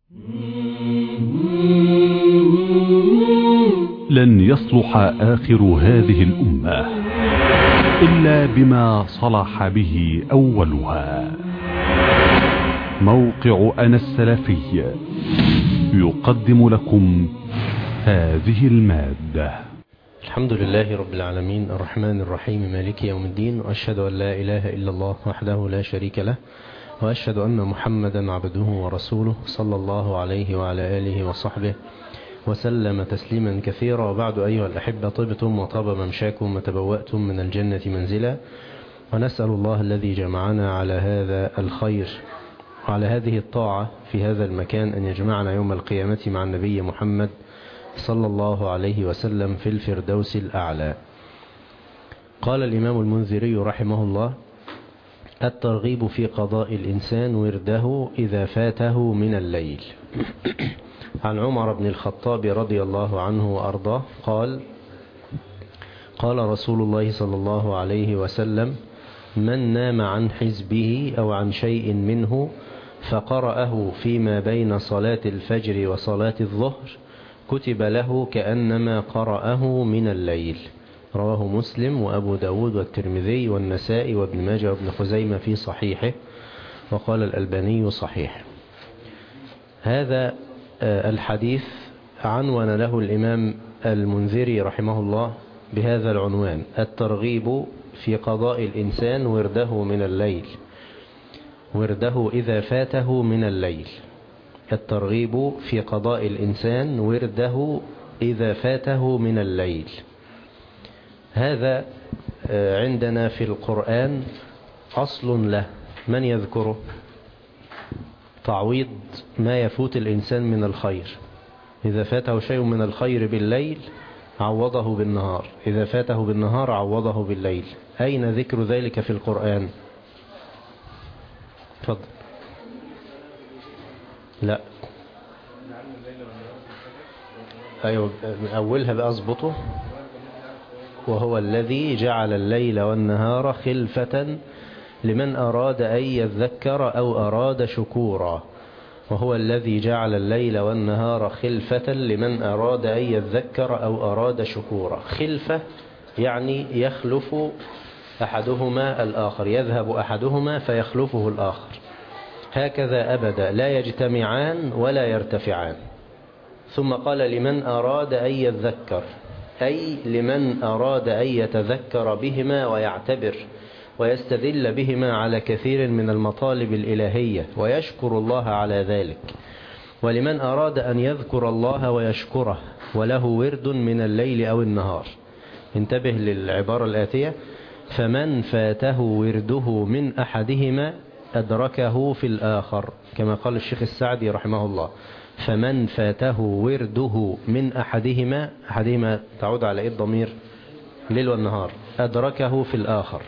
لن يصلح آخر هذه الأمة إلا بما صلح به أولها. موقع أنا السلفي يقدم لكم هذه المادة. الحمد لله رب العالمين الرحمن الرحيم مالك يوم الدين، وأشهد أن لا إله إلا الله وحده لا شريك له، وأشهد أن محمدا عبده ورسوله صلى الله عليه وعلى آله وصحبه وسلم تسليما كثيرا. وبعد أيها الأحبة، طبتم وطاب ممشاكم وتبوأتم من الجنة منزلا، ونسأل الله الذي جمعنا على هذا الخير وعلى هذه الطاعة في هذا المكان أن يجمعنا يوم القيامة مع النبي محمد صلى الله عليه وسلم في الفردوس الأعلى. قال الإمام المنذري رحمه الله: الترغيب في قضاء الإنسان ورده إذا فاته من الليل. عن عمر بن الخطاب رضي الله عنه وأرضاه قال: قال رسول الله صلى الله عليه وسلم: من نام عن حزبه أو عن شيء منه فقرأه فيما بين صلاة الفجر وصلاة الظهر كتب له كأنما قرأه من الليل. رواه مسلم وأبو داود والترمذي والنسائي وابن ماجه وابن خزيمة في صحيحه، وقال الألباني صحيح. هذا الحديث عنون له الإمام المنذري رحمه الله بهذا العنوان: الترغيب في قضاء الإنسان ورده من الليل، ورده إذا فاته من الليل. الترغيب في قضاء الإنسان ورده إذا فاته من الليل. هذا عندنا في القرآن أصل له، من يذكره؟ تعويض ما يفوت الإنسان من الخير. إذا فاته شيء من الخير بالليل عوضه بالنهار، إذا فاته بالنهار عوضه بالليل. أين ذكر ذلك في القرآن؟ تفضل. لا، أيوة، أولها بقى أظبطه: وهو الذي جعل الليل والنهار خلفة لمن أراد أن يذكر أو أراد شكورا. وهو الذي جعل الليل والنهار خلفة لمن أراد أن يذكر أو أراد شكورا. خلفة يعني يخلف أحدهما الآخر، يذهب أحدهما فيخلفه الآخر. هكذا أبدا، لا يجتمعان ولا يرتفعان. ثم قال: لمن أراد أن يذكر، أي لمن أراد أن يتذكر بهما ويعتبر ويستدل بهما على كثير من المطالب الإلهية ويشكر الله على ذلك. ولمن أراد أن يذكر الله ويشكره وله ورد من الليل أو النهار. انتبه للعبارة الآتية: فمن فاته ورده من أحدهما أدركه في الآخر، كما قال الشيخ السعدي رحمه الله: فمن فاته ورده من أحدهما، أحدهما تعود على إيه الضمير؟ الليل والنهار. أدركه في الآخر.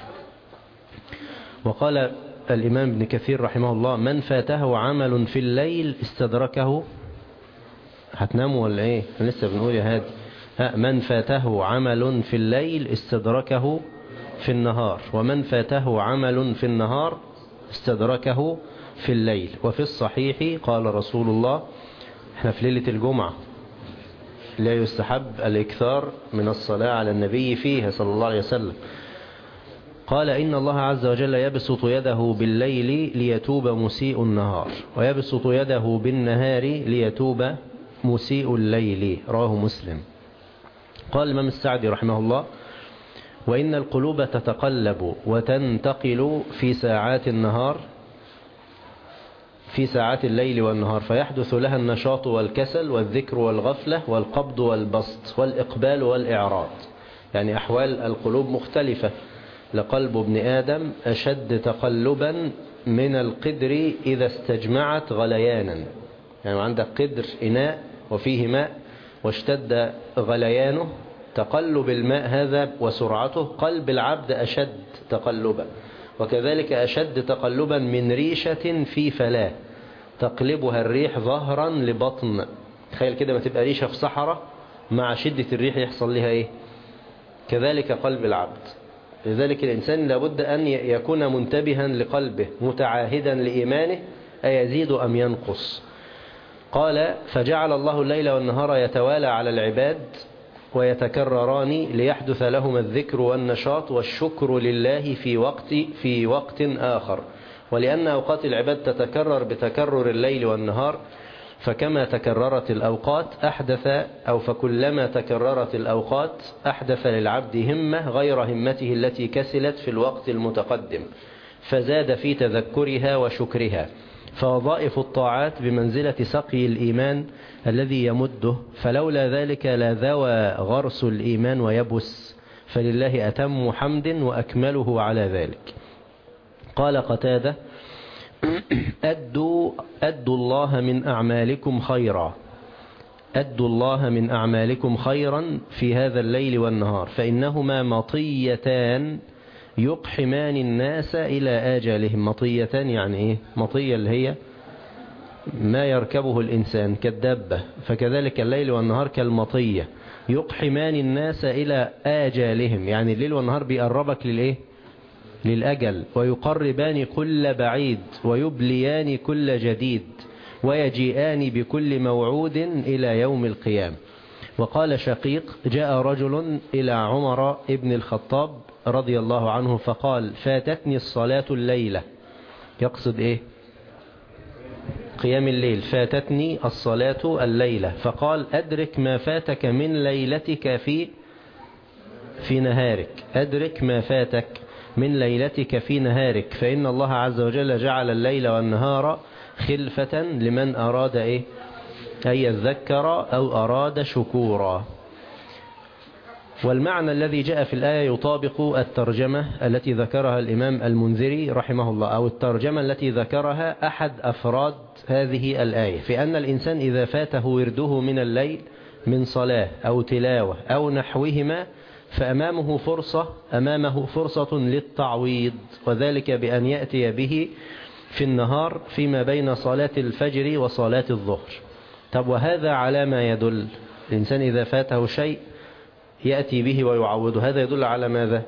وقال الإمام ابن كثير رحمه الله: من فاته عمل في الليل استدركه. هتناموا ولا إيه؟ لسه بنقول يا هادي. من فاته عمل في الليل استدركه في النهار، ومن فاته عمل في النهار استدركه في الليل. وفي الصحيح قال رسول الله، احنا في ليلة الجمعة، لا يستحب الإكثار من الصلاة على النبي فيها صلى الله عليه وسلم. قال: إن الله عز وجل يبسط يده بالليل ليتوب مسيء النهار، ويبسط يده بالنهار ليتوب مسيء الليل. رواه مسلم. قال الإمام السعدي رحمه الله: وإن القلوب تتقلب وتنتقل في ساعات النهار، في ساعات الليل والنهار، فيحدث لها النشاط والكسل والذكر والغفلة والقبض والبسط والإقبال والإعراض. يعني أحوال القلوب مختلفة. لقلب ابن آدم أشد تقلبا من القدر إذا استجمعت غليانا. يعني عندك قدر إناء وفيه ماء، واشتد غليانه، تقلب الماء هذا وسرعته، قلب العبد أشد تقلبا. وكذلك أشد تقلبا من ريشة في فلاة تقلبها الريح ظهرا لبطن. تخيل كده ما تبقى ريشة في صحراء، مع شدة الريح يحصل لها إيه؟ كذلك قلب العبد. لذلك الإنسان لابد أن يكون منتبها لقلبه، متعاهدا لإيمانه أيزيد أم ينقص. قال فجعل الله الليل والنهار يتوالى على العباد ويتكرران ليحدث لهما الذكر والنشاط والشكر لله في وقت آخر. ولأن أوقات العباد تتكرر بتكرر الليل والنهار، فكما تكررت الأوقات فكلما تكررت الأوقات أحدث للعبد همة غير همته التي كسلت في الوقت المتقدم، فزاد في تذكرها وشكرها. فوظائف الطاعات بمنزلة سقي الإيمان الذي يمده، فلولا ذلك لذوى غرس الإيمان ويبس، فلله أتم حمد وأكمله على ذلك. قال قتادة أدوا الله من أعمالكم خيرا، أدوا الله من أعمالكم خيرا في هذا الليل والنهار، فإنهما مطيتان يقحمان الناس إلى آجالهم. مطيتان يعني إيه؟ مطية اللي هي ما يركبه الإنسان كالدابة، فكذلك الليل والنهار كالمطية يقحمان الناس إلى آجالهم، يعني الليل والنهار بيقربك للإيه؟ للأجل، ويقربان كل بعيد ويبليان كل جديد ويجيئان بكل موعود إلى يوم القيامة. وقال شقيق جاء رجل إلى عمر ابن الخطاب رضي الله عنه فقال فاتتني الصلاة الليلة، يقصد إيه؟ قيام الليل. فاتتني الصلاة الليلة، فقال أدرك ما فاتك من ليلتك في نهارك، أدرك ما فاتك من ليلتك في نهارك، فإن الله عز وجل جعل الليل والنهار خلفة لمن أراد إيه؟ أن يذكر أو أراد شكورا. والمعنى الذي جاء في الآية يطابق الترجمة التي ذكرها الإمام المنذري رحمه الله، أو الترجمة التي ذكرها أحد أفراد هذه الآية، في أن الإنسان إذا فاته ورده من الليل من صلاة أو تلاوة أو نحوهما فأمامه فرصة للتعويض، وذلك بأن يأتي به في النهار فيما بين صلاة الفجر وصلاة الظهر. طب وهذا على ما يدل؟ الإنسان إذا فاته شيء يأتي به ويعوضه، هذا يدل على ماذا؟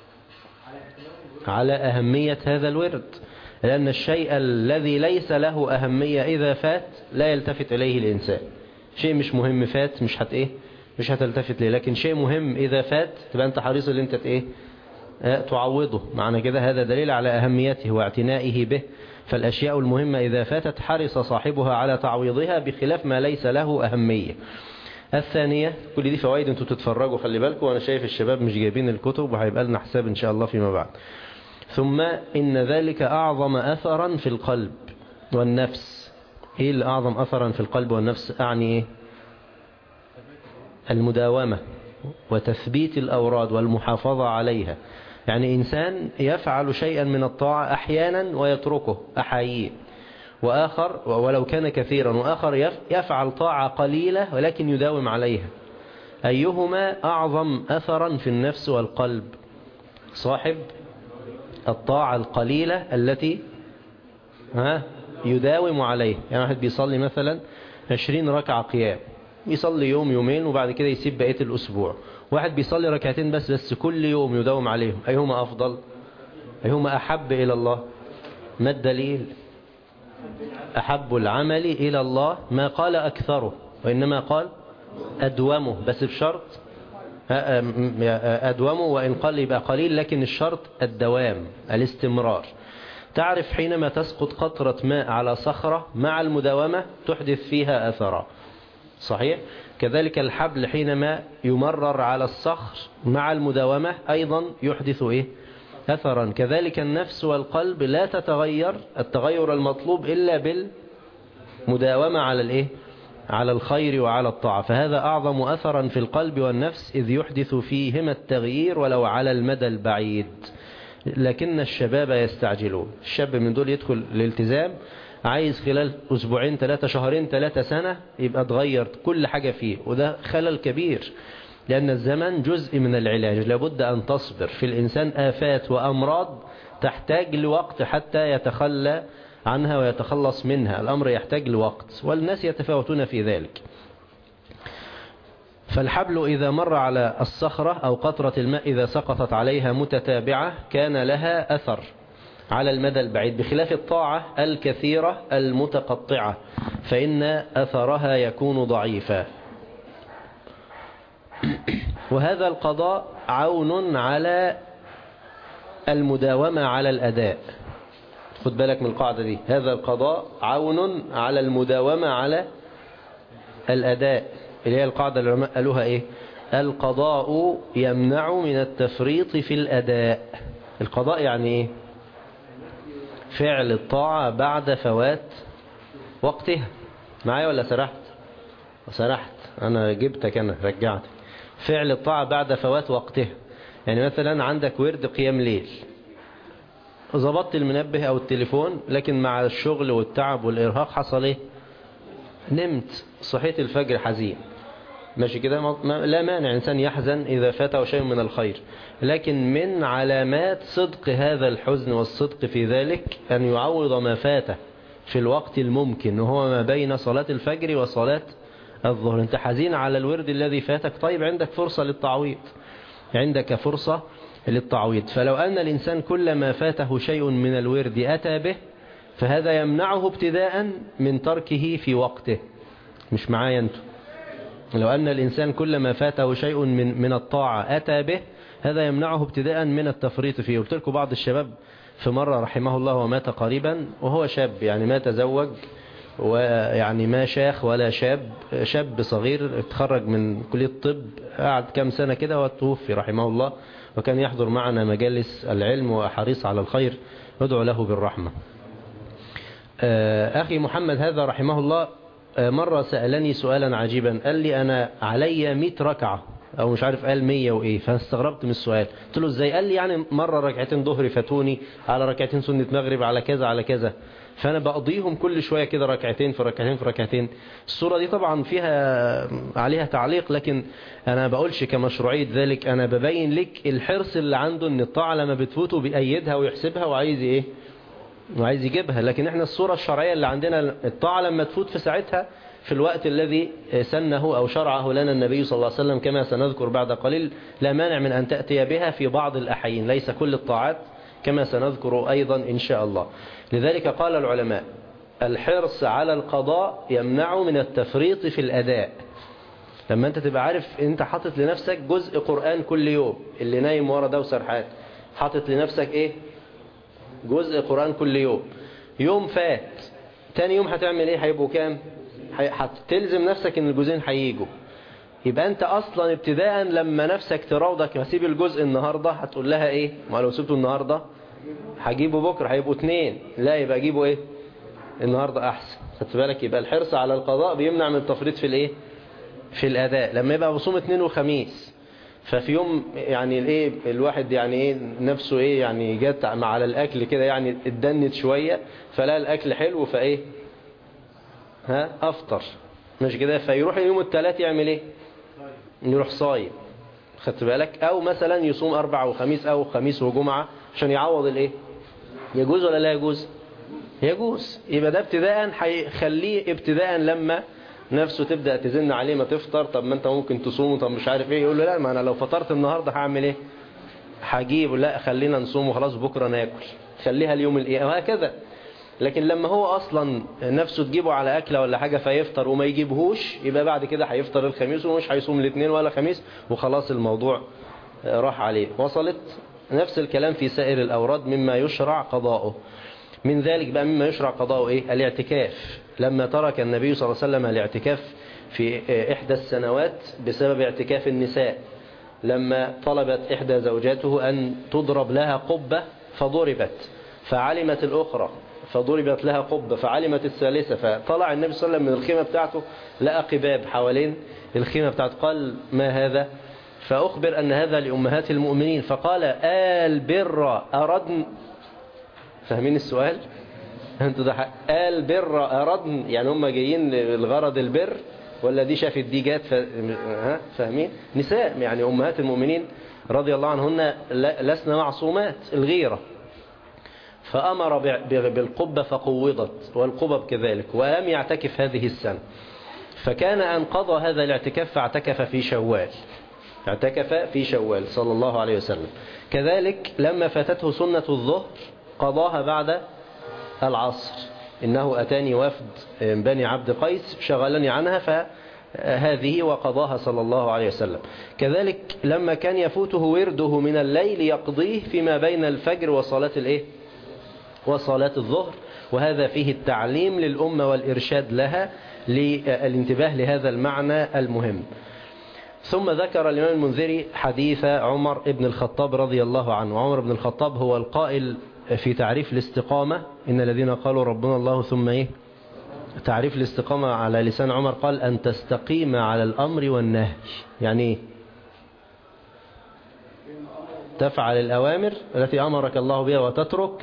على أهمية هذا الورد، لأن الشيء الذي ليس له أهمية إذا فات لا يلتفت إليه الإنسان. شيء مش مهم فات مش هتلتفت ليه، لكن شيء مهم إذا فات تبقى أنت حريص اللي أنت تعوضه. معنى كده هذا دليل على أهميته واعتنائه به. فالأشياء المهمة إذا فاتت حرص صاحبها على تعويضها بخلاف ما ليس له أهمية. الثانية، كل دي فوائد انتوا تتفرجوا خلي بالكم، وانا شايف الشباب مش جايبين الكتب وهيبقى لنا حساب ان شاء الله فيما بعد. ثم إن ذلك أعظم أثرا في القلب والنفس. إيه الأعظم أثرا في القلب والنفس؟ أعني إيه؟ المداومة وتثبيت الأوراد والمحافظة عليها. يعني إنسان يفعل شيئا من الطاعة أحيانا ويتركه أحيانا، وآخر ولو كان كثيرا، وآخر يفعل طاعة قليلة ولكن يداوم عليها. أيهما أعظم أثرا في النفس والقلب؟ صاحب الطاعة القليلة التي يداوم عليها. يعني واحد بيصلي مثلا 20 ركعة قيام، يصلي يوم يومين وبعد كده يسيب بقية الأسبوع. واحد بيصلي ركعتين بس كل يوم يداوم عليهم، أيهما أفضل؟ أيهما أحب إلى الله؟ ما الدليل؟ أحب العمل إلى الله ما قال أكثره، وإنما قال أدومه، بس بشرط أدومه، وإن قال يبقى قليل، لكن الشرط الدوام الاستمرار. تعرف حينما تسقط قطرة ماء على صخرة مع المداومة تحدث فيها أثرا، صحيح؟ كذلك الحبل حينما يمرر على الصخر مع المداومة أيضا يحدث أثرا. كذلك النفس والقلب لا تتغير التغير المطلوب إلا بالمداومة على الخير وعلى الطاعة. فهذا أعظم أثرا في القلب والنفس، إذ يحدث فيهما التغيير ولو على المدى البعيد. لكن الشباب يستعجلون. الشاب من دول يدخل الالتزام عايز خلال أسبوعين 3 شهرين 3 سنة يبقى تغير كل حاجة فيه، وده خلل كبير، لأن الزمن جزء من العلاج. لابد أن تصبر. في الإنسان آفات وأمراض تحتاج لوقت حتى يتخلى عنها ويتخلص منها. الأمر يحتاج لوقت، والناس يتفاوتون في ذلك. فالحبل إذا مر على الصخرة أو قطرة الماء إذا سقطت عليها متتابعة كان لها أثر على المدى البعيد، بخلاف الطاعة الكثيرة المتقطعة فإن أثرها يكون ضعيفا. وهذا القضاء عون على المداومة على الأداء. خد بالك من القاعدة دي، هذا القضاء عون على المداومة على الأداء، اللي هي القاعدة اللي العلماء قالوها إيه؟ القضاء يمنع من التفريط في الأداء. القضاء يعني إيه؟ فعل الطاعة بعد فوات وقتها. معايا ولا سرحت؟ سرحت، أنا جبتك، أنا رجعتك. فعل الطاعة بعد فوات وقتها. يعني مثلا عندك ورد قيام ليل، ظبطت المنبه أو التليفون، لكن مع الشغل والتعب والإرهاق حصل إيه؟ نمت، صحيت الفجر حزين. ماشي كده، لا مانع إنسان يحزن إذا فاته شيء من الخير، لكن من علامات صدق هذا الحزن والصدق في ذلك أن يعوض ما فاته في الوقت الممكن، وهو ما بين صلاة الفجر وصلاة الظهر. انت حزين على الورد الذي فاتك، طيب عندك فرصة للتعويض، عندك فرصة للتعويض. فلو أن الإنسان كلما فاته شيء من الورد أتى به، فهذا يمنعه ابتداء من تركه في وقته. مش معايا انتو؟ لو أن الإنسان كلما فاته شيء من الطاعة أتى به، هذا يمنعه ابتداء من التفريط فيه. قلت لكم بعض الشباب في مرة رحمه الله ومات قريبا، وهو شاب يعني ما تزوج، ويعني ما شاخ ولا شاب صغير، اتخرج من كلية الطب، قعد كام سنة كده وتوفي رحمه الله. وكان يحضر معنا مجالس العلم وحريص على الخير، ادعو له بالرحمة. أخي محمد هذا رحمه الله مرة سألني سؤالا عجيبا، قال لي أنا علي 100 ركعة، أو مش عارف قال 100 وإيه، فاستغربت من السؤال. قلت له إزاي؟ قال لي يعني مرة ركعتين ظهر فاتوني، على ركعتين سنة مغرب، على كذا على كذا، فأنا بقضيهم كل شوية كده، ركعتين في ركعتين في ركعتين. الصورة دي طبعا فيها عليها تعليق، لكن أنا بقولش كمشروعية ذلك، أنا ببين لك الحرص اللي عنده إن الطاعة لما بتفوته بيأيدها ويحسبها وعايز إيه، وعايز يجيبها. لكن احنا الصورة الشرعية اللي عندنا الطاعة لما تفوت في ساعتها، في الوقت الذي سنه أو شرعه لنا النبي صلى الله عليه وسلم كما سنذكر بعد قليل، لا مانع من أن تأتي بها في بعض الأحيان، ليس كل الطاعات كما سنذكر أيضا إن شاء الله. لذلك قال العلماء الحرص على القضاء يمنع من التفريط في الأداء. لما أنت تبقى عارف أنت حاطط لنفسك جزء قرآن كل يوم، اللي نايم ورا ده وسرحان حاطط لنفسك إيه؟ جزء قرآن كل يوم. يوم فات، تاني يوم هتعمل إيه؟ هيبقوا كام؟ هتلزم نفسك ان الجزئين هييجوا. يبقى انت اصلا ابتداء لما نفسك تراودك هسيب الجزء النهاردة، هتقول لها ايه؟ ما لو سبته النهاردة هجيبه بكرة، هيبقوا 2، لا يبقى اجيبه ايه؟ النهاردة احسن. خدت بالك؟ يبقى الحرص على القضاء بيمنع من التفريط في الايه؟ في الاداء. لما يبقى بصوم 2 وخميس، ففي يوم يعني الايه الواحد يعني ايه نفسه ايه يعني جت على الاكل كده، يعني اتدنت شوية، فلا الاكل حلو، فايه افطر، مش كده؟ فيروح يوم الثلاث يعمل ايه؟ يروح صايم. خدت بالك؟ او مثلا يصوم 4 وخميس او خميس وجمعة عشان يعوض الايه. يجوز ولا لا يجوز؟ يجوز. يبقى ده ابتداء هيخليه ابتداء لما نفسه تبدأ تزن عليه ما تفطر، طب ما انت ممكن تصوم، طب مش عارف ايه، يقول له لا ما انا لو فطرت النهاردة هعمل ايه؟ هجيب، لا خلينا نصوم وخلاص بكرة ناكل، خليها اليوم الايه، وهكذا. لكن لما هو اصلا نفسه تجيبه على اكله ولا حاجة فيفطر وما يجيبهوش، يبقى بعد كده هيفطر الخميس ومش هيصوم الاثنين ولا خميس، وخلاص الموضوع راح عليه. وصلت؟ نفس الكلام في سائر الاوراد مما يشرع قضاؤه. من ذلك بقى مما يشرع قضاؤه ايه؟ الاعتكاف. لما ترك النبي صلى الله عليه وسلم الاعتكاف في احدى السنوات بسبب اعتكاف النساء، لما طلبت احدى زوجاته ان تضرب لها قبة فضربت، فعلمت الاخرى فضربت لها قبة، فعلمت الثالثة، فطلع النبي صلى الله عليه وسلم من الخيمة بتاعته لقى قباب حوالين الخيمة بتاعته، قال ما هذا؟ فأخبر أن هذا لأمهات المؤمنين، فقال آل بر أردن. فاهمين السؤال؟ أنتوا ده آل بر أردن، يعني هم جايين للغرض البر، ولا دي شافت دي جات فاهمين؟ نساء يعني أمهات المؤمنين رضي الله عنهن لسنا معصومات الغيرة. فأمر بالقبة فقوضت، والقبب كذلك، ولم يعتكف هذه السنة. فكان أن قضى هذا الاعتكاف فاعتكف في شوال، اعتكف في شوال صلى الله عليه وسلم. كذلك لما فاتته سنة الظهر قضاها بعد العصر، إنه أتاني وفد بني عبد قيس شغلني عنها فهذه وقضاها صلى الله عليه وسلم. كذلك لما كان يفوته ورده من الليل يقضيه فيما بين الفجر وصلاة الظهر، وهذا فيه التعليم للأمة والإرشاد لها للانتباه لهذا المعنى المهم. ثم ذكر الإمام المنذري حديث عمر بن الخطاب رضي الله عنه. عمر بن الخطاب هو القائل في تعريف الاستقامة: إن الذين قالوا ربنا الله ثم تعريف الاستقامة على لسان عمر قال: أن تستقيم على الأمر والنهي. يعني تفعل الأوامر التي أمرك الله بها وتترك،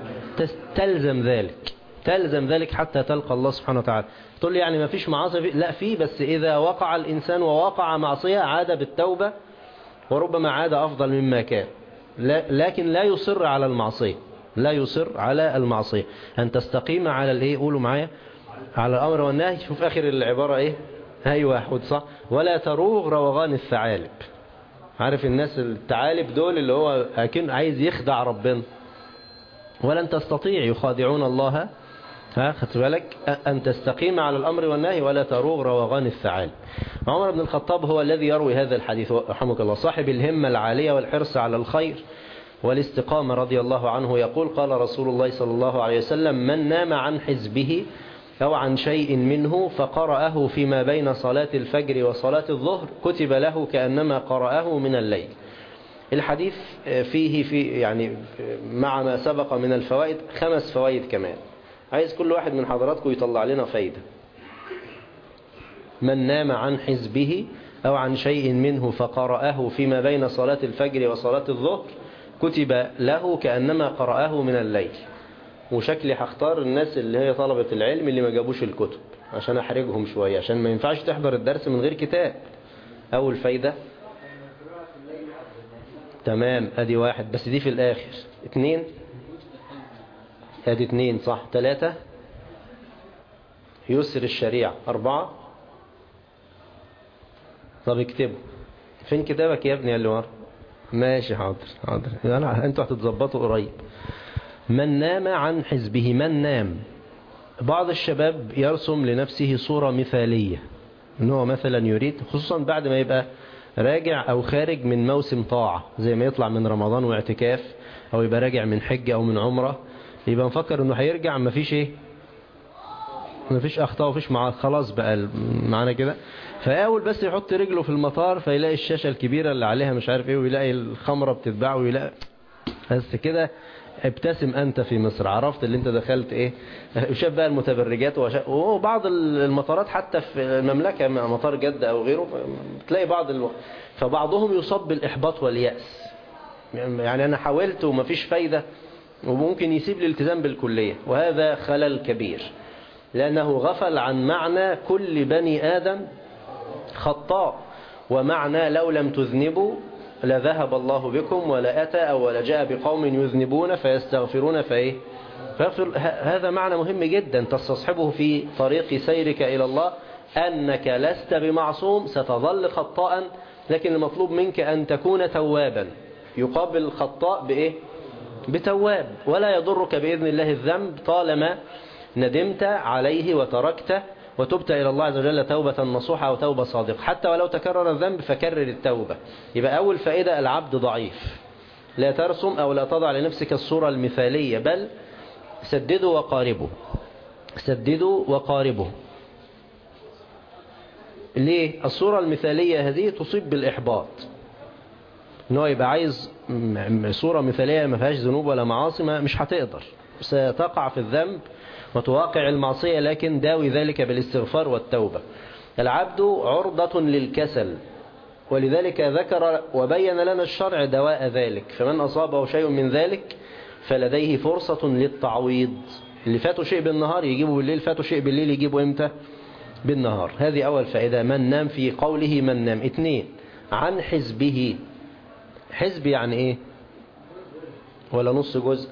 تلزم ذلك حتى تلقى الله سبحانه وتعالى. تقول لي يعني ما فيش معاصي؟ لا في، بس إذا وقع الإنسان ووقع معصية عاد بالتوبة، وربما عاد أفضل مما كان، لكن لا يصر على المعصية. أن تستقيم على قولوا معايا، على الأمر والنهي. شوف آخر العبارة أيوة صح. ولا تروغ روغان الثعالب. عارف الناس الثعالب دول اللي هو أكن عايز يخدع ربنا، ولن تستطيع، يخادعون الله. خدت بالك؟ أن تستقيم على الأمر والنهي ولا تروغ روغان الثعالب. عمر بن الخطاب هو الذي يروي هذا الحديث رحمك الله، صاحب الهمة العالية والحرص على الخير والاستقامة رضي الله عنه، يقول: قال رسول الله صلى الله عليه وسلم: من نام عن حزبه أو عن شيء منه فقرأه فيما بين صلاة الفجر وصلاة الظهر كتب له كأنما قرأه من الليل. الحديث فيه يعني مع ما سبق من الفوائد 5 فوائد كمان. عايز كل واحد من حضراتكم يطلع لنا فايدة. من نام عن حزبه أو عن شيء منه فقرأه فيما بين صلاة الفجر وصلاة الظهر كتب له كأنما قرأه من الليل. وشكلي هختار الناس اللي هي طلبة العلم اللي ما جابوش الكتب عشان أحرجهم شوية، عشان ما ينفعش تحضر الدرس من غير كتاب. أول فايدة تمام، أدي 1 بس دي في الآخر. 2 أدي 2 صح. 3 يسر الشريعة. 4 طب اكتبوا. فين كتابك يا ابني اللي ورا؟ ماشي حاضر انتوا هتتظبطوا قريب. من نام عن حزبه. من نام، بعض الشباب يرسم لنفسه صورة مثالية ان هو مثلا يريد، خصوصا بعد ما يبقى راجع او خارج من موسم طاعة، زي ما يطلع من رمضان واعتكاف، او يبقى راجع من حج او من عمرة، يبقى مفكر انه هيرجع مفيش مفيش اخطاء ومفيش خلاص بقى معانا كده. فاول بس يحط رجله في المطار فيلاقي الشاشة الكبيرة اللي عليها مش عارف ويلاقي الخمرة بتتباع ويلاقي بس كده. ابتسم أنت في مصر، عرفت اللي انت دخلت وشاف بقى المتبرجات وبعض المطارات حتى في المملكة مطار جدة أو غيره تلاقي فبعضهم يصاب بالإحباط واليأس. يعني أنا حاولت ومفيش فايدة، وممكن يسيب الالتزام بالكلية، وهذا خلل كبير، لأنه غفل عن معنى كل بني آدم خطاء، ومعنى لو لم تذنبوا لذهب الله بكم ولا أتى أو لجاء بقوم يذنبون فيستغفرون فيغفر. هذا معنى مهم جدا تستصحبه في طريق سيرك إلى الله، أنك لست بمعصوم، ستظل خطاء، لكن المطلوب منك أن تكون توابا، يقابل الخطاء بتواب، ولا يضرك بإذن الله الذنب طالما ندمت عليه وتركته وتبت إلى الله عز وجل توبة نصوحة وتوبة صادقة. حتى ولو تكرر الذنب فكرر التوبة. يبقى أول فائدة: العبد ضعيف، لا ترسم أو لا تضع لنفسك الصورة المثالية، بل سددوا وقاربوا. ليه؟ الصورة المثالية هذه تصيب بالإحباط، إنه يبقى عايز صورة مثالية ما فيهاش ذنوب ولا معاصي، مش هتقدر، ستقع في الذنب وتواقع المعصية، لكن داوي ذلك بالاستغفار والتوبة. العبد عرضة للكسل، ولذلك ذكر وبين لنا الشرع دواء ذلك، فمن أصابه شيء من ذلك فلديه فرصة للتعويض. اللي فاتوا شيء بالنهار يجيبوا بالليل، فاتوا شيء بالليل يجيبوا امتى؟ بالنهار. هذه أول فائدة، من نام في قوله من نام. 2 عن حزبه. حزب يعني ايه؟ ولا نص جزء؟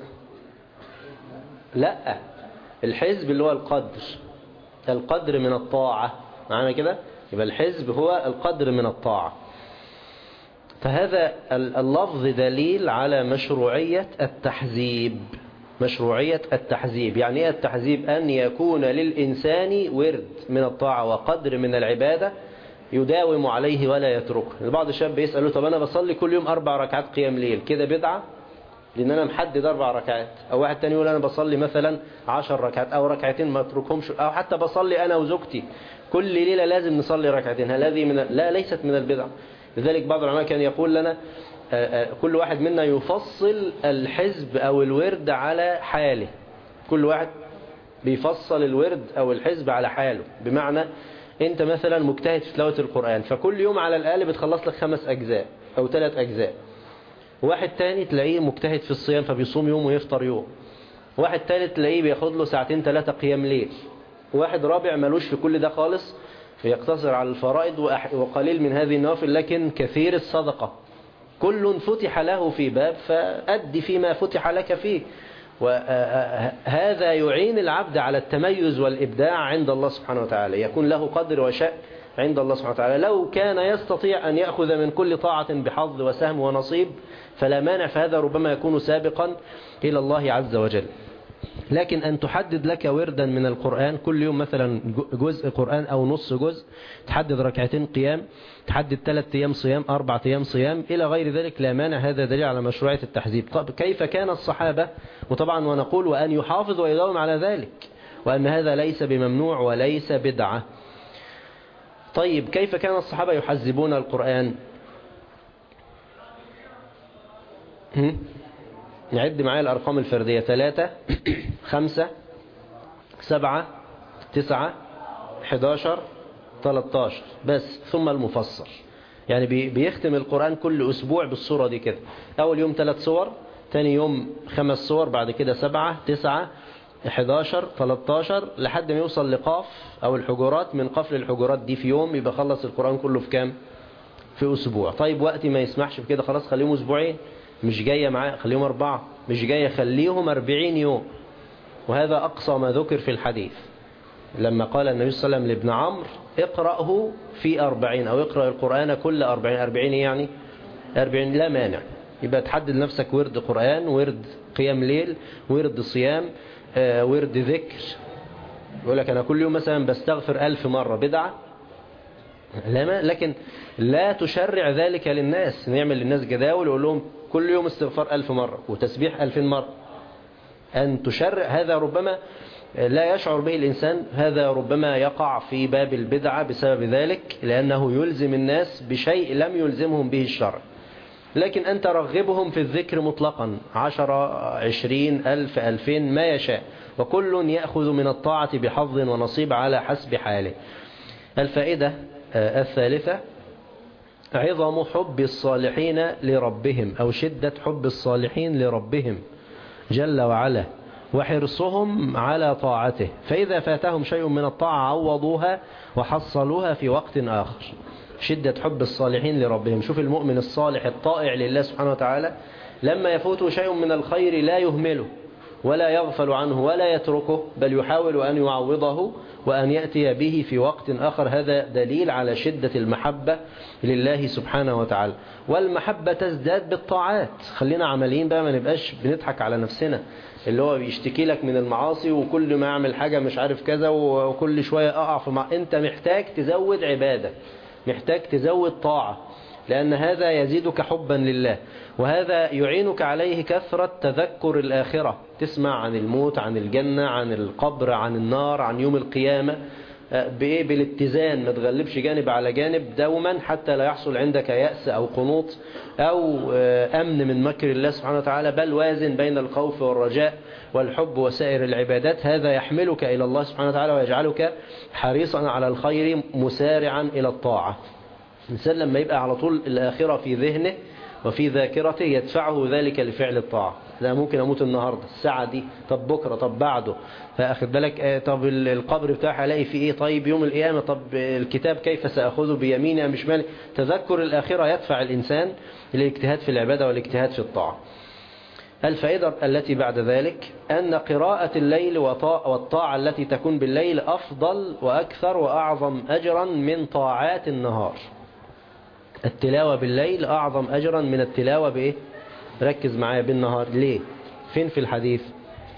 لا، الحزب اللي هو القدر من الطاعة، معنا كده؟ يبقى الحزب هو القدر من الطاعة. فهذا اللفظ دليل على مشروعية التحزيب. مشروعية التحزيب. يعني ايه التحزيب؟ أن يكون للإنسان ورد من الطاعة وقدر من العبادة يداوم عليه ولا يتركه. بعض الشباب بيسألوا طب أنا بصلي كل يوم 4 ركعات قيام ليل، كده بدعة؟ لأن أنا محدد 4 ركعات. أو واحد تاني يقول أنا بصلي مثلا 10 ركعات أو ركعتين ما أتركهمش، أو حتى بصلي أنا وزوجتي كل ليلة لازم نصلي ركعتين. هل هذه لا، ليست من البدع. لذلك بعض العلماء كان يقول لنا كل واحد منا يفصل الحزب أو الورد على حاله. كل واحد بيفصل الورد أو الحزب على حاله. بمعنى أنت مثلا مجتهد في تلاوة القرآن، فكل يوم على الأقل بتخلص لك 5 أجزاء أو 3 أجزاء. واحد تاني تلاقيه مجتهد في الصيام فبيصوم يوم ويفطر يوم. واحد تالت تلاقيه بياخد له 2 3 قيام ليل. واحد رابع ملوش في كل ده خالص، يقتصر على الفرائض وقليل من هذه النوافل لكن كثير الصدقة. كل فتح له في باب فأدي فيما فتح لك فيه. وهذا يعين العبد على التميز والإبداع عند الله سبحانه وتعالى، يكون له قدر وشأن عند الله سبحانه وتعالى. لو كان يستطيع أن يأخذ من كل طاعة بحظ وسهم ونصيب فلا مانع، فهذا ربما يكون سابقا إلى الله عز وجل. لكن أن تحدد لك وردا من القرآن كل يوم مثلا جزء قرآن أو نص جزء، تحدد 2 ركعتين قيام، تحدد 3 أيام صيام، 4 أيام صيام إلى غير ذلك، لا مانع. هذا دليل على مشروعية التحزيب. طب كيف كان الصحابة؟ وطبعا ونقول وأن يحافظ ويداوم على ذلك، وأن هذا ليس بممنوع وليس بدعة. طيب كيف كان الصحابة يحزبون القرآن؟ نعد معايا الأرقام الفردية: 3 5 7 9 11 13 بس، ثم المفصل. يعني بيختم القرآن كل أسبوع بالصورة دي كده. أول يوم 3 صور، تاني يوم 5 صور، بعد كده 7 9 11 13 لحد ما يوصل لقاف أو الحجرات. من قفل الحجرات دي في يوم يبقى خلص القرآن كله في كام؟ في أسبوع. طيب وقتي ما يسمحش بكده، خلاص خليهم أسبوعين، مش جاية معاه خليهم 4، مش جاية خليهم 40 يوم. وهذا أقصى ما ذكر في الحديث لما قال النبي صلى الله عليه وسلم لابن عمرو اقرأه في 40 أو اقرأ القرآن كل 40. 40 يعني 40 لا مانع. يبقى تحدد نفسك ورد قرآن، ورد قيام ليل، ورد صيام، ورد ذكر. يقول لك أنا كل يوم مثلا بستغفر 1000 مرة، بدعة؟ لا، لكن لا تشرع ذلك للناس. نعمل للناس جداول ويقول لهم كل يوم استغفار 1000 مرة وتسبيح 2000 مرة. أن تشرع هذا ربما لا يشعر به الإنسان، هذا ربما يقع في باب البدعة بسبب ذلك، لأنه يلزم الناس بشيء لم يلزمهم به الشرع. لكن أنت رغبهم في الذكر مطلقا، 10 20 1000 2000 ما يشاء، وكل يأخذ من الطاعة بحظ ونصيب على حسب حاله. الفائدة الثالثة: عظم حب الصالحين لربهم، أو شدة حب الصالحين لربهم جل وعلا، وحرصهم على طاعته. فإذا فاتهم شيء من الطاعة عوضوها وحصلوها في وقت آخر. شدة حب الصالحين لربهم. شوف المؤمن الصالح الطائع لله سبحانه وتعالى لما يفوته شيء من الخير لا يهمله ولا يغفل عنه ولا يتركه، بل يحاول أن يعوضه وأن يأتي به في وقت آخر. هذا دليل على شدة المحبة لله سبحانه وتعالى. والمحبة تزداد بالطاعات. خلينا عمليين بقى، ما نبقاش بنضحك على نفسنا. اللي هو بيشتكي لك من المعاصي وكل ما يعمل حاجة مش عارف كذا وكل شوية أقع في أنت محتاج تزود عبادة، محتاج تزود طاعة، لأن هذا يزيدك حبا لله، وهذا يعينك عليه كثرة تذكر الآخرة. تسمع عن الموت، عن الجنة، عن القبر، عن النار، عن يوم القيامة، بالاتزان، ما تغلبش جانب على جانب دوما حتى لا يحصل عندك يأس أو قنوط أو أمن من مكر الله سبحانه وتعالى، بل وازن بين الخوف والرجاء والحب وسائر العبادات. هذا يحملك إلى الله سبحانه وتعالى ويجعلك حريصا على الخير مسارعا إلى الطاعة. الإنسان لما يبقى على طول الآخرة في ذهنه وفي ذاكرته يدفعه ذلك لفعل الطاعة. لا، ممكن أموت النهاردة الساعة دي، طب بكرة، طب بعده، فأخذ بالك، طب القبر بتاعي هلاقي فيه إيه، طيب يوم القيامة، طب الكتاب كيف سأخذه بيميني أم بشمالي. تذكر الآخرة يدفع الإنسان للاجتهاد في العبادة والاجتهاد في الطاعة. الفائدة التي بعد ذلك أن قراءة الليل والطاعة التي تكون بالليل أفضل وأكثر وأعظم أجرا من طاعات النهار. التلاوة بالليل أعظم أجرا من التلاوة بإيه؟ ركز معايا بالنهار. ليه؟ فين في الحديث؟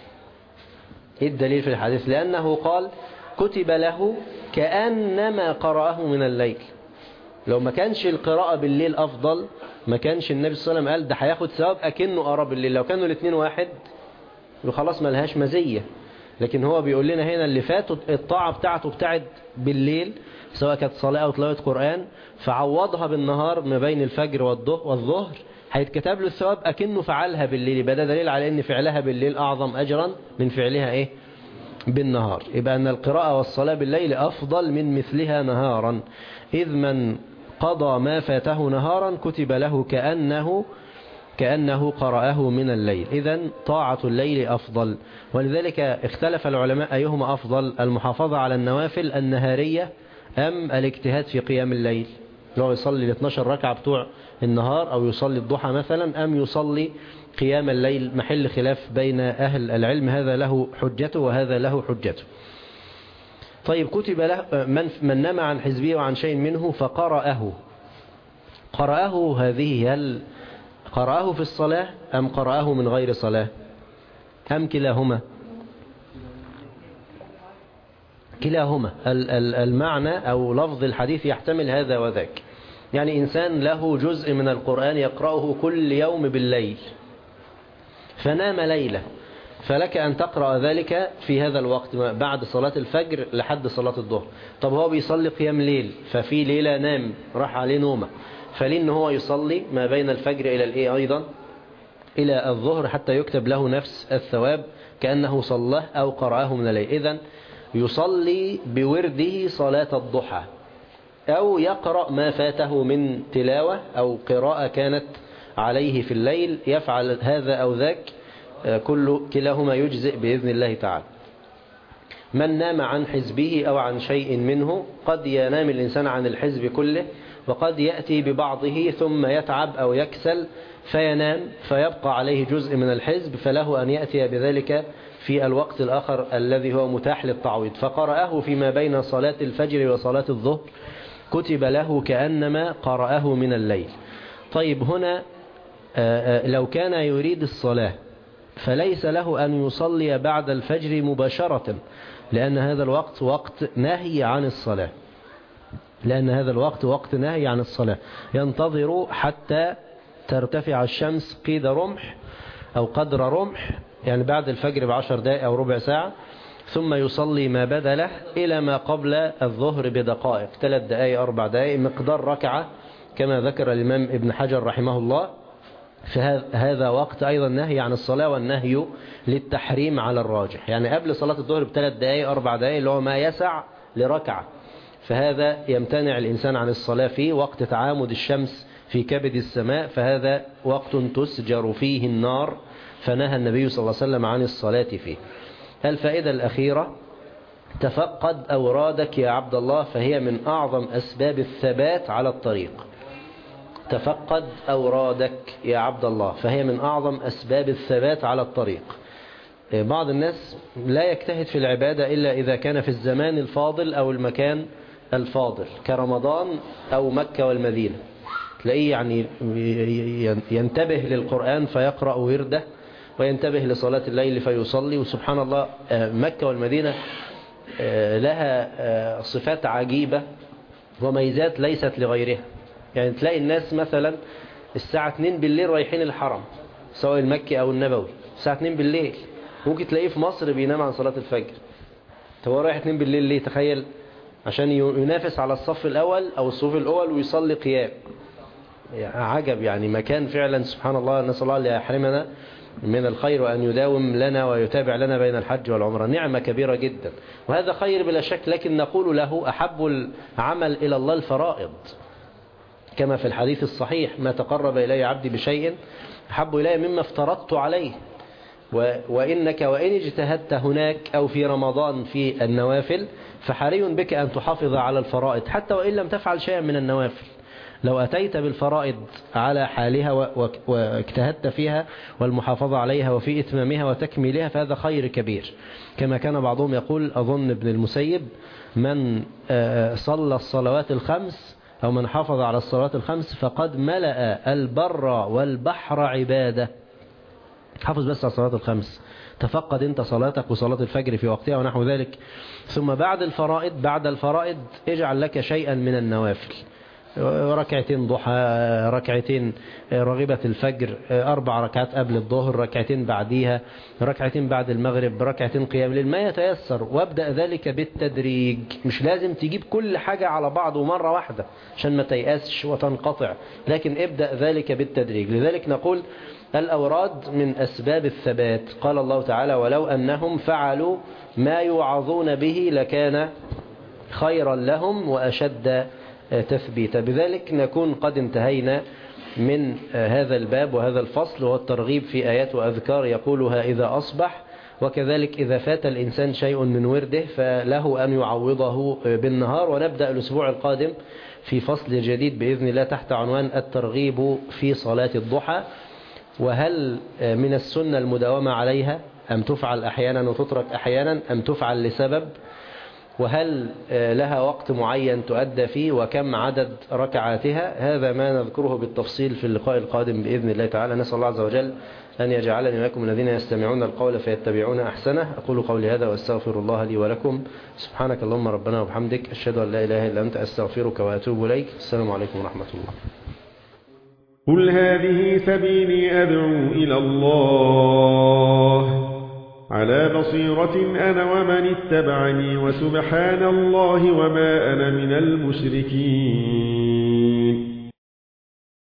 إيه الدليل في الحديث؟ لأنه قال كتب له كأنما قرأه من الليل. لو ما كانش القراءة بالليل أفضل ما كانش النبي صلى الله عليه وسلم قال ده هياخد ثواب أكنه قرأ بالليل. لو كانوا الاثنين واحد خلاص ما لهاش مزية. لكن هو بيقول لنا هنا اللي فاتوا الطاعة بتاعته بتاعت بالليل سواء كانت صلاة أو تلاوة قرآن، فعوضها بالنهار ما بين الفجر والظهر، هيتكتب له الثواب أكنه فعلها بالليل. يبقى ده دليل على أن فعلها بالليل أعظم أجرا من فعلها إيه بالنهار. يبقى أن القراءة والصلاة بالليل أفضل من مثلها نهارا، إذ من قضى ما فاته نهارا كتب له كأنه قرأه من الليل. إذن طاعة الليل أفضل. ولذلك اختلف العلماء أيهما أفضل، المحافظة على النوافل النهارية أم الاجتهاد في قيام الليل، لو يصلي 12 ركعة بتوع النهار أو يصلي الضحى مثلا، أم يصلي قيام الليل. محل خلاف بين أهل العلم، هذا له حجته وهذا له حجته. طيب كتب له من نام عن حزبه وعن شيء منه قرأه هذه، هل قرأه في الصلاة أم قرأه من غير صلاة أم كلاهما؟ كلاهما. المعنى أو لفظ الحديث يحتمل هذا وذاك. يعني إنسان له جزء من القرآن يقرأه كل يوم بالليل فنام ليلة، فلك أن تقرأ ذلك في هذا الوقت بعد صلاة الفجر لحد صلاة الظهر. طب هو بيصلي قيام ليل ففي ليلة نام راح عليه نومة، فلين هو يصلي ما بين الفجر إلى الإيه أيضا إلى الظهر حتى يكتب له نفس الثواب كأنه صلاه أو قرأه من الليل. إذن يصلي بورده صلاة الضحى أو يقرأ ما فاته من تلاوة أو قراءة كانت عليه في الليل، يفعل هذا أو ذاك كلاهما يجزئ بإذن الله تعالى. من نام عن حزبه أو عن شيء منه، قد ينام الإنسان عن الحزب كله وقد يأتي ببعضه ثم يتعب أو يكسل فينام فيبقى عليه جزء من الحزب، فله أن يأتي بذلك في الوقت الآخر الذي هو متاح للتعويض. فقرأه فيما بين صلاة الفجر وصلاة الظهر كتب له كأنما قرأه من الليل. طيب هنا لو كان يريد الصلاة فليس له أن يصلي بعد الفجر مباشرة، لأن هذا الوقت وقت نهي عن الصلاة، ينتظر حتى ترتفع الشمس قيد رمح أو قدر رمح، يعني بعد الفجر ب10 دقائق أو ربع ساعة، ثم يصلي ما بدا له إلى ما قبل الظهر بدقائق 3 دقائق 4 دقائق مقدار ركعة كما ذكر الإمام ابن حجر رحمه الله. فهذا وقت أيضا نهي عن الصلاة، والنهي للتحريم على الراجح، يعني قبل صلاة الظهر ب3 دقائق 4 دقائق اللي هو ما يسع لركعة، فهذا يمتنع الإنسان عن الصلاة فيه وقت تعامد الشمس في كبد السماء، فهذا وقت تسجر فيه النار، فنهى النبي صلى الله عليه وسلم عن الصلاة فيه. الفائدة الأخيرة: تفقد أورادك يا عبد الله فهي من أعظم أسباب الثبات على الطريق. تفقد أورادك يا عبد الله فهي من أعظم أسباب الثبات على الطريق. بعض الناس لا يجتهد في العبادة إلا إذا كان في الزمان الفاضل أو المكان الفاضل كرمضان أو مكة والمدينة، تلاقيه يعني ينتبه للقرآن فيقرأ ورده، وينتبه لصلاة الليل فيصلي. وسبحان الله مكة والمدينة لها صفات عجيبة وميزات ليست لغيرها. يعني تلاقي الناس مثلا الساعة 2 بالليل رايحين الحرم سواء المكي أو النبوي، الساعة 2 بالليل، ممكن تلاقيه في مصر بينام عن صلاة الفجر. طب هو رايح 2 بالليل ليه؟ تخيل، عشان ينافس على الصف الأول أو الصف الأول ويصلي قيام. يعني عجب، يعني مكان فعلا سبحان الله. نسأل الله لا يحرمنا من الخير وأن يداوم لنا ويتابع لنا بين الحج والعمرة، نعمة كبيرة جدا، وهذا خير بلا شك. لكن نقول له أحب العمل إلى الله الفرائض، كما في الحديث الصحيح: ما تقرب إلي عبدي بشيء أحب إلي مما افترضت عليه. وإنك وإن اجتهدت هناك أو في رمضان في النوافل فحري بك أن تحافظ على الفرائض حتى وإن لم تفعل شيئا من النوافل. لو أتيت بالفرائض على حالها واجتهدت فيها والمحافظة عليها وفي إتمامها وتكميلها فهذا خير كبير. كما كان بعضهم يقول، أظن ابن المسيب: من صلى الصلوات الخمس أو من حافظ على الصلوات الخمس فقد ملأ البر والبحر عبادة. حافظ بس على الصلاة الخمس، تفقد انت صلاتك وصلاة الفجر في وقتها ونحو ذلك. ثم بعد الفرائض اجعل لك شيئا من النوافل، ركعتين ضحى، ركعتين رغبة الفجر، 4 ركعات قبل الظهر، ركعتين بعديها، ركعتين بعد المغرب، ركعتين قيام الليل، ما يتيسر. وابدأ ذلك بالتدريج، مش لازم تجيب كل حاجة على بعض ومرة واحدة عشان ما تيأسش وتنقطع، لكن ابدأ ذلك بالتدريج. لذلك نقول الأوراد من أسباب الثبات. قال الله تعالى: ولو أنهم فعلوا ما يوعظون به لكان خيرا لهم وأشد تثبيتا. بذلك نكون قد انتهينا من هذا الباب وهذا الفصل، وهو الترغيب في آيات وأذكار يقولها إذا أصبح. وكذلك إذا فات الإنسان شيء من ورده فله أن يعوضه بالنهار. ونبدأ الأسبوع القادم في فصل جديد بإذن الله تحت عنوان الترغيب في صلاة الضحى، وهل من السنة المداومة عليها أم تفعل أحيانا وتترك أحيانا أم تفعل لسبب، وهل لها وقت معين تؤدى فيه وكم عدد ركعاتها. هذا ما نذكره بالتفصيل في اللقاء القادم بإذن الله تعالى. نسأل الله عز وجل أن يجعلني وإياكم الذين يستمعون القول فيتبعون أحسنه. أقول قولي هذا وأستغفر الله لي ولكم. سبحانك اللهم ربنا وبحمدك، أشهد أن لا إله إلا أنت، أستغفرك وأتوب إليك. السلام عليكم ورحمة الله. قل هذه سبيلي أدعو إلى الله على بصيرة أنا ومن اتبعني، وسبحان الله وما أنا من المشركين.